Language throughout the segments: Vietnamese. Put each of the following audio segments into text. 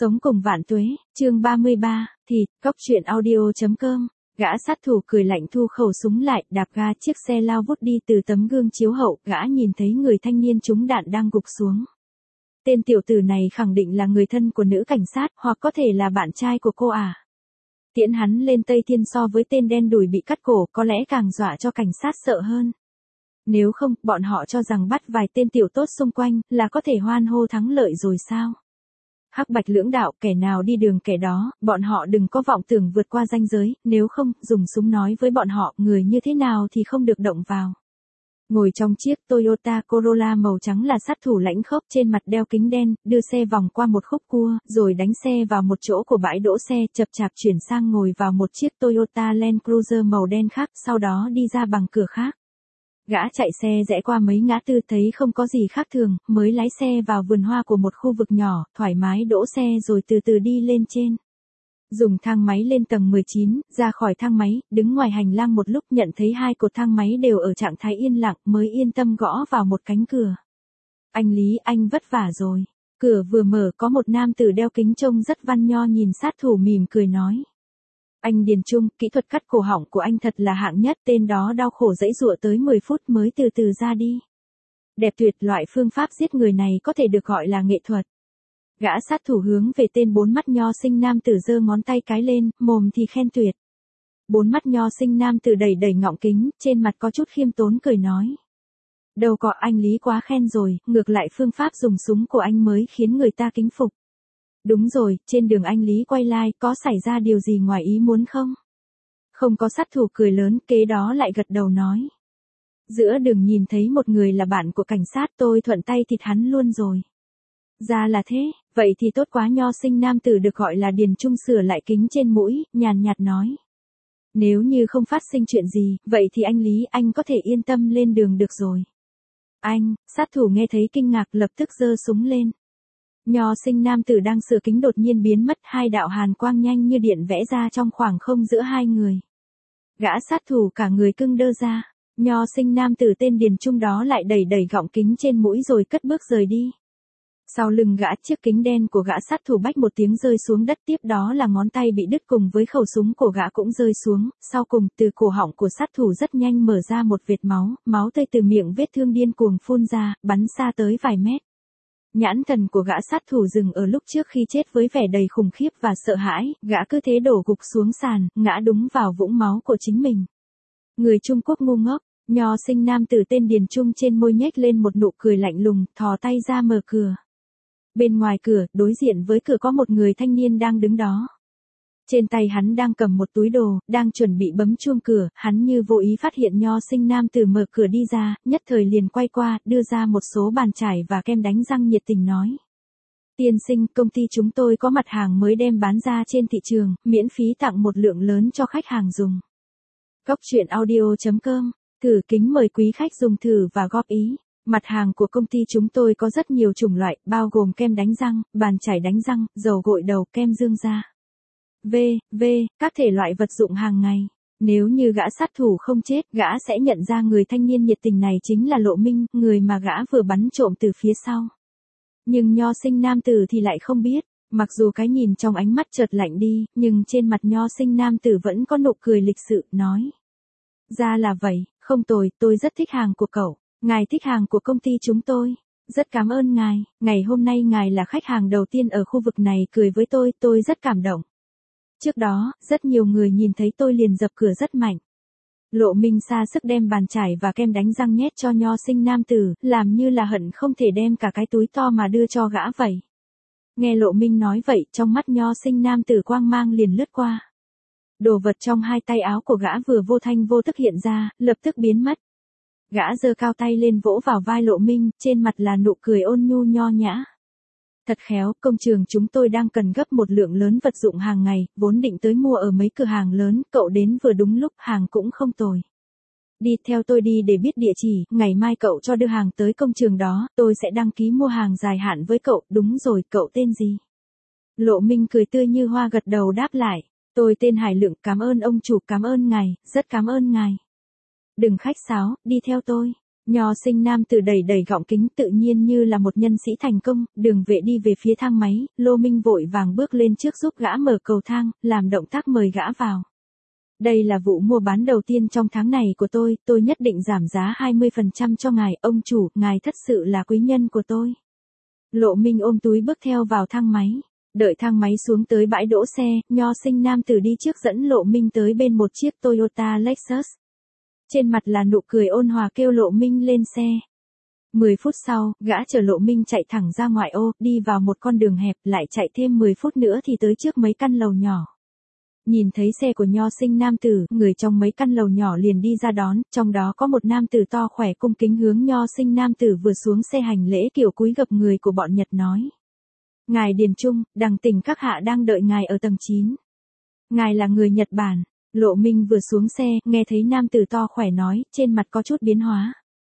Sống cùng vạn tuế, chương 33, thịt, cóc truyện audio.com. Gã sát thủ cười lạnh thu khẩu súng lại, đạp ga chiếc xe lao vút đi từ tấm gương chiếu hậu, gã nhìn thấy người thanh niên trúng đạn đang gục xuống. Tên tiểu tử này khẳng định là người thân của nữ cảnh sát, hoặc có thể là bạn trai của cô à. Tiễn hắn lên Tây Thiên so với tên đen đùi bị cắt cổ, có lẽ càng dọa cho cảnh sát sợ hơn. Nếu không, bọn họ cho rằng bắt vài tên tiểu tốt xung quanh, là có thể hoan hô thắng lợi rồi sao? Hắc bạch lưỡng đạo, kẻ nào đi đường kẻ đó, bọn họ đừng có vọng tưởng vượt qua ranh giới, nếu không, dùng súng nói với bọn họ, người như thế nào thì không được động vào. Ngồi trong chiếc Toyota Corolla màu trắng là sát thủ lãnh khốc trên mặt đeo kính đen, đưa xe vòng qua một khúc cua, rồi đánh xe vào một chỗ của bãi đỗ xe, chập chạp chuyển sang ngồi vào một chiếc Toyota Land Cruiser màu đen khác, sau đó đi ra bằng cửa khác. Gã chạy xe rẽ qua mấy ngã tư thấy không có gì khác thường, mới lái xe vào vườn hoa của một khu vực nhỏ, thoải mái đỗ xe rồi từ từ đi lên trên. Dùng thang máy lên tầng 19, ra khỏi thang máy, đứng ngoài hành lang một lúc nhận thấy hai cột thang máy đều ở trạng thái yên lặng mới yên tâm gõ vào một cánh cửa. Anh Lý, anh vất vả rồi. Cửa vừa mở có một nam tử đeo kính trông rất văn nho nhìn sát thủ mỉm cười nói. Anh Điền Trung, kỹ thuật cắt cổ họng của anh thật là hạng nhất, tên đó đau khổ giãy giụa tới 10 phút mới từ từ ra đi. Đẹp tuyệt, loại phương pháp giết người này có thể được gọi là nghệ thuật. Gã sát thủ hướng về tên bốn mắt nho sinh nam tử giơ ngón tay cái lên, mồm thì khen tuyệt. Bốn mắt nho sinh nam tử đẩy đẩy ngọng kính, trên mặt có chút khiêm tốn cười nói. Đâu có, anh Lý quá khen rồi, ngược lại phương pháp dùng súng của anh mới khiến người ta kính phục. Đúng rồi, trên đường anh Lý quay lại, có xảy ra điều gì ngoài ý muốn không? Không có, sát thủ cười lớn, kế đó lại gật đầu nói. Giữa đường nhìn thấy một người là bạn của cảnh sát, tôi thuận tay thịt hắn luôn rồi. Ra là thế, vậy thì tốt quá. Nho sinh nam tử được gọi là Điền Trung sửa lại kính trên mũi, nhàn nhạt nói. Nếu như không phát sinh chuyện gì, vậy thì anh Lý, anh có thể yên tâm lên đường được rồi. Anh, sát thủ nghe thấy kinh ngạc lập tức giơ súng lên. Nho sinh nam tử đang sửa kính đột nhiên biến mất, hai đạo hàn quang nhanh như điện vẽ ra trong khoảng không giữa hai người. Gã sát thủ cả người cưng đơ ra, nho sinh nam tử tên Điền Trung đó lại đẩy đẩy gọng kính trên mũi rồi cất bước rời đi. Sau lưng gã, chiếc kính đen của gã sát thủ bách một tiếng rơi xuống đất, tiếp đó là ngón tay bị đứt cùng với khẩu súng của gã cũng rơi xuống, sau cùng từ cổ họng của sát thủ rất nhanh mở ra một vệt máu, máu tươi từ miệng vết thương điên cuồng phun ra, bắn xa tới vài mét. Nhãn thần của gã sát thủ dừng ở lúc trước khi chết với vẻ đầy khủng khiếp và sợ hãi, gã cứ thế đổ gục xuống sàn, ngã đúng vào vũng máu của chính mình. Người Trung Quốc ngu ngốc, nho sinh nam tử tên Điền Trung trên môi nhếch lên một nụ cười lạnh lùng, thò tay ra mở cửa. Bên ngoài cửa, đối diện với cửa có một người thanh niên đang đứng đó. Trên tay hắn đang cầm một túi đồ, đang chuẩn bị bấm chuông cửa, hắn như vô ý phát hiện nho sinh nam tử mở cửa đi ra, nhất thời liền quay qua, đưa ra một số bàn chải và kem đánh răng nhiệt tình nói. Tiên sinh, công ty chúng tôi có mặt hàng mới đem bán ra trên thị trường, miễn phí tặng một lượng lớn cho khách hàng dùng. Cóc truyện audio.com, thử kính mời quý khách dùng thử và góp ý. Mặt hàng của công ty chúng tôi có rất nhiều chủng loại, bao gồm kem đánh răng, bàn chải đánh răng, dầu gội đầu, kem dưỡng da. Các thể loại vật dụng hàng ngày. Nếu như gã sát thủ không chết, gã sẽ nhận ra người thanh niên nhiệt tình này chính là Lộ Minh, người mà gã vừa bắn trộm từ phía sau. Nhưng nho sinh nam tử thì lại không biết, mặc dù cái nhìn trong ánh mắt chợt lạnh đi, nhưng trên mặt nho sinh nam tử vẫn có nụ cười lịch sự, nói. Ra là vậy, không tồi, tôi rất thích hàng của cậu. Ngài thích hàng của công ty chúng tôi. Rất cảm ơn ngài, ngày hôm nay ngài là khách hàng đầu tiên ở khu vực này cười với tôi rất cảm động. Trước đó, rất nhiều người nhìn thấy tôi liền dập cửa rất mạnh. Lộ Minh ra sức đem bàn chải và kem đánh răng nhét cho nho sinh nam tử, làm như là hận không thể đem cả cái túi to mà đưa cho gã vậy. Nghe Lộ Minh nói vậy, trong mắt nho sinh nam tử quang mang liền lướt qua. Đồ vật trong hai tay áo của gã vừa vô thanh vô tức hiện ra, lập tức biến mất. Gã giơ cao tay lên vỗ vào vai Lộ Minh, trên mặt là nụ cười ôn nhu nho nhã. Thật khéo, công trường chúng tôi đang cần gấp một lượng lớn vật dụng hàng ngày, vốn định tới mua ở mấy cửa hàng lớn, cậu đến vừa đúng lúc, hàng cũng không tồi. Đi theo tôi đi để biết địa chỉ, ngày mai cậu cho đưa hàng tới công trường đó, tôi sẽ đăng ký mua hàng dài hạn với cậu, đúng rồi, cậu tên gì? Lộ Minh cười tươi như hoa gật đầu đáp lại, tôi tên Hải Lượng, cảm ơn ông chủ, cảm ơn ngài, rất cảm ơn ngài. Đừng khách sáo, đi theo tôi. Nho sinh nam tử đẩy đẩy gọng kính tự nhiên như là một nhân sĩ thành công, Đường Vệ đi về phía thang máy, Lô Minh vội vàng bước lên trước giúp gã mở cầu thang, làm động tác mời gã vào. Đây là vụ mua bán đầu tiên trong tháng này của tôi nhất định giảm giá 20% cho ngài, ông chủ, ngài thật sự là quý nhân của tôi. Lộ Minh ôm túi bước theo vào thang máy. Đợi thang máy xuống tới bãi đỗ xe, nho sinh nam tử đi trước dẫn Lộ Minh tới bên một chiếc Toyota Lexus. Trên mặt là nụ cười ôn hòa kêu Lộ Minh lên xe. 10 phút sau, gã chở Lộ Minh chạy thẳng ra ngoại ô, đi vào một con đường hẹp, lại chạy thêm 10 phút nữa thì tới trước mấy căn lầu nhỏ. Nhìn thấy xe của nho sinh nam tử, người trong mấy căn lầu nhỏ liền đi ra đón, trong đó có một nam tử to khỏe cung kính hướng nho sinh nam tử vừa xuống xe hành lễ kiểu cúi gập người của bọn Nhật nói. Ngài Điền Trung, đằng tỉnh các hạ đang đợi ngài ở tầng 9. Ngài là người Nhật Bản. Lộ Minh vừa xuống xe, nghe thấy nam tử to khỏe nói, trên mặt có chút biến hóa.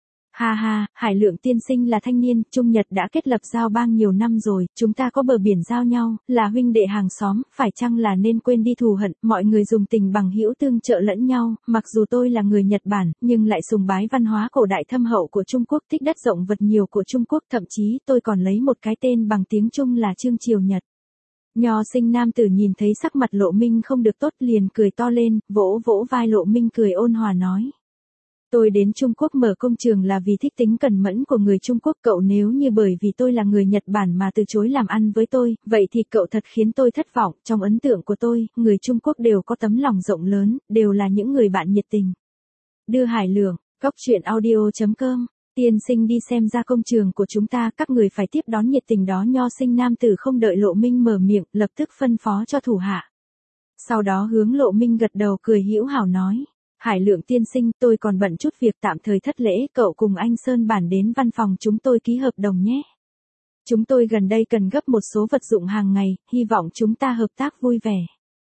Ha ha, Hải Lượng tiên sinh là thanh niên, Trung Nhật đã kết lập giao bang nhiều năm rồi, chúng ta có bờ biển giao nhau, là huynh đệ hàng xóm, phải chăng là nên quên đi thù hận, mọi người dùng tình bằng hữu tương trợ lẫn nhau, mặc dù tôi là người Nhật Bản, nhưng lại sùng bái văn hóa cổ đại thâm hậu của Trung Quốc, thích đất rộng vật nhiều của Trung Quốc, thậm chí tôi còn lấy một cái tên bằng tiếng Trung là Trương Triều Nhật. Nho sinh nam tử nhìn thấy sắc mặt Lộ Minh không được tốt liền cười to lên, vỗ vỗ vai Lộ Minh cười ôn hòa nói. Tôi đến Trung Quốc mở công trường là vì thích tính cẩn mẫn của người Trung Quốc, cậu nếu như bởi vì tôi là người Nhật Bản mà từ chối làm ăn với tôi, vậy thì cậu thật khiến tôi thất vọng, trong ấn tượng của tôi, người Trung Quốc đều có tấm lòng rộng lớn, đều là những người bạn nhiệt tình. Đưa Hải Lượng, cóc truyện audio.com. Tiên sinh đi xem ra công trường của chúng ta, các người phải tiếp đón nhiệt tình đó. Nho sinh nam tử không đợi Lộ Minh mở miệng, lập tức phân phó cho thủ hạ. Sau đó hướng Lộ Minh gật đầu cười hữu hảo nói. Hải Lượng tiên sinh, tôi còn bận chút việc tạm thời thất lễ, cậu cùng anh Sơn Bản đến văn phòng chúng tôi ký hợp đồng nhé. Chúng tôi gần đây cần gấp một số vật dụng hàng ngày, hy vọng chúng ta hợp tác vui vẻ.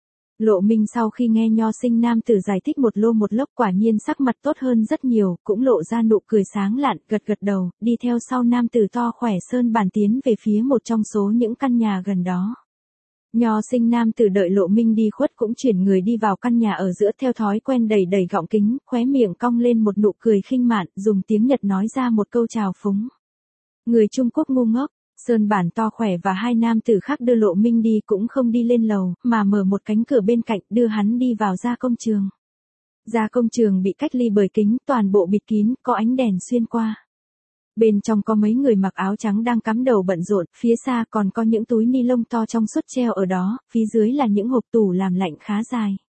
Lộ Minh sau khi nghe nho sinh nam tử giải thích một lô một lốc quả nhiên sắc mặt tốt hơn rất nhiều, cũng lộ ra nụ cười sáng lạn, gật gật đầu, đi theo sau nam tử to khỏe Sơn Bản tiến về phía một trong số những căn nhà gần đó. Nho sinh nam tử đợi Lộ Minh đi khuất cũng chuyển người đi vào căn nhà ở giữa theo thói quen đẩy đẩy gọng kính, khóe miệng cong lên một nụ cười khinh mạn, dùng tiếng Nhật nói ra một câu chào phúng. Người Trung Quốc ngu ngốc. Sơn Bản to khỏe và hai nam tử khác đưa Lộ Minh đi cũng không đi lên lầu, mà mở một cánh cửa bên cạnh đưa hắn đi vào gia công trường. Gia công trường bị cách ly bởi kính, toàn bộ bịt kín, có ánh đèn xuyên qua. Bên trong có mấy người mặc áo trắng đang cắm đầu bận rộn, phía xa còn có những túi ni lông to trong suốt treo ở đó, phía dưới là những hộp tủ làm lạnh khá dài.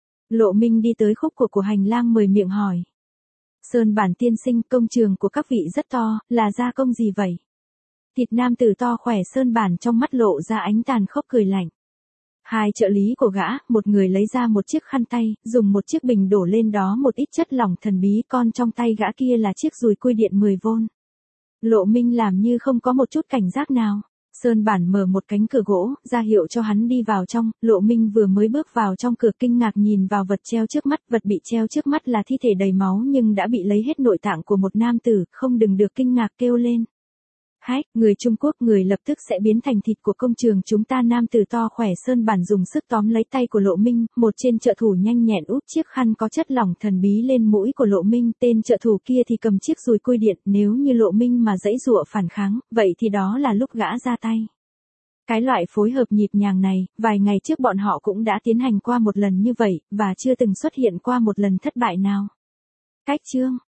Lộ Minh đi tới khúc của hành lang mời miệng hỏi. Sơn Bản tiên sinh, công trường của các vị rất to, là gia công gì vậy? Thịt nam tử to khỏe Sơn Bản trong mắt lộ ra ánh tàn khốc cười lạnh. Hai trợ lý của gã, một người lấy ra một chiếc khăn tay, dùng một chiếc bình đổ lên đó một ít chất lỏng thần bí, con trong tay gã kia là chiếc dùi cui điện 10V. Lộ Minh làm như không có một chút cảnh giác nào. Sơn Bản mở một cánh cửa gỗ, ra hiệu cho hắn đi vào trong, Lộ Minh vừa mới bước vào trong cửa kinh ngạc nhìn vào vật treo trước mắt, vật bị treo trước mắt là thi thể đầy máu nhưng đã bị lấy hết nội tạng của một nam tử, không đừng được kinh ngạc kêu lên. Hách, người Trung Quốc, người lập tức sẽ biến thành thịt của công trường chúng ta. Nam tử to khỏe Sơn Bản dùng sức tóm lấy tay của Lộ Minh, một trên trợ thủ nhanh nhẹn úp chiếc khăn có chất lỏng thần bí lên mũi của Lộ Minh, tên trợ thủ kia thì cầm chiếc dùi cui điện, nếu như Lộ Minh mà giãy giụa phản kháng, vậy thì đó là lúc gã ra tay. Cái loại phối hợp nhịp nhàng này, vài ngày trước bọn họ cũng đã tiến hành qua một lần như vậy, và chưa từng xuất hiện qua một lần thất bại nào. Cách chương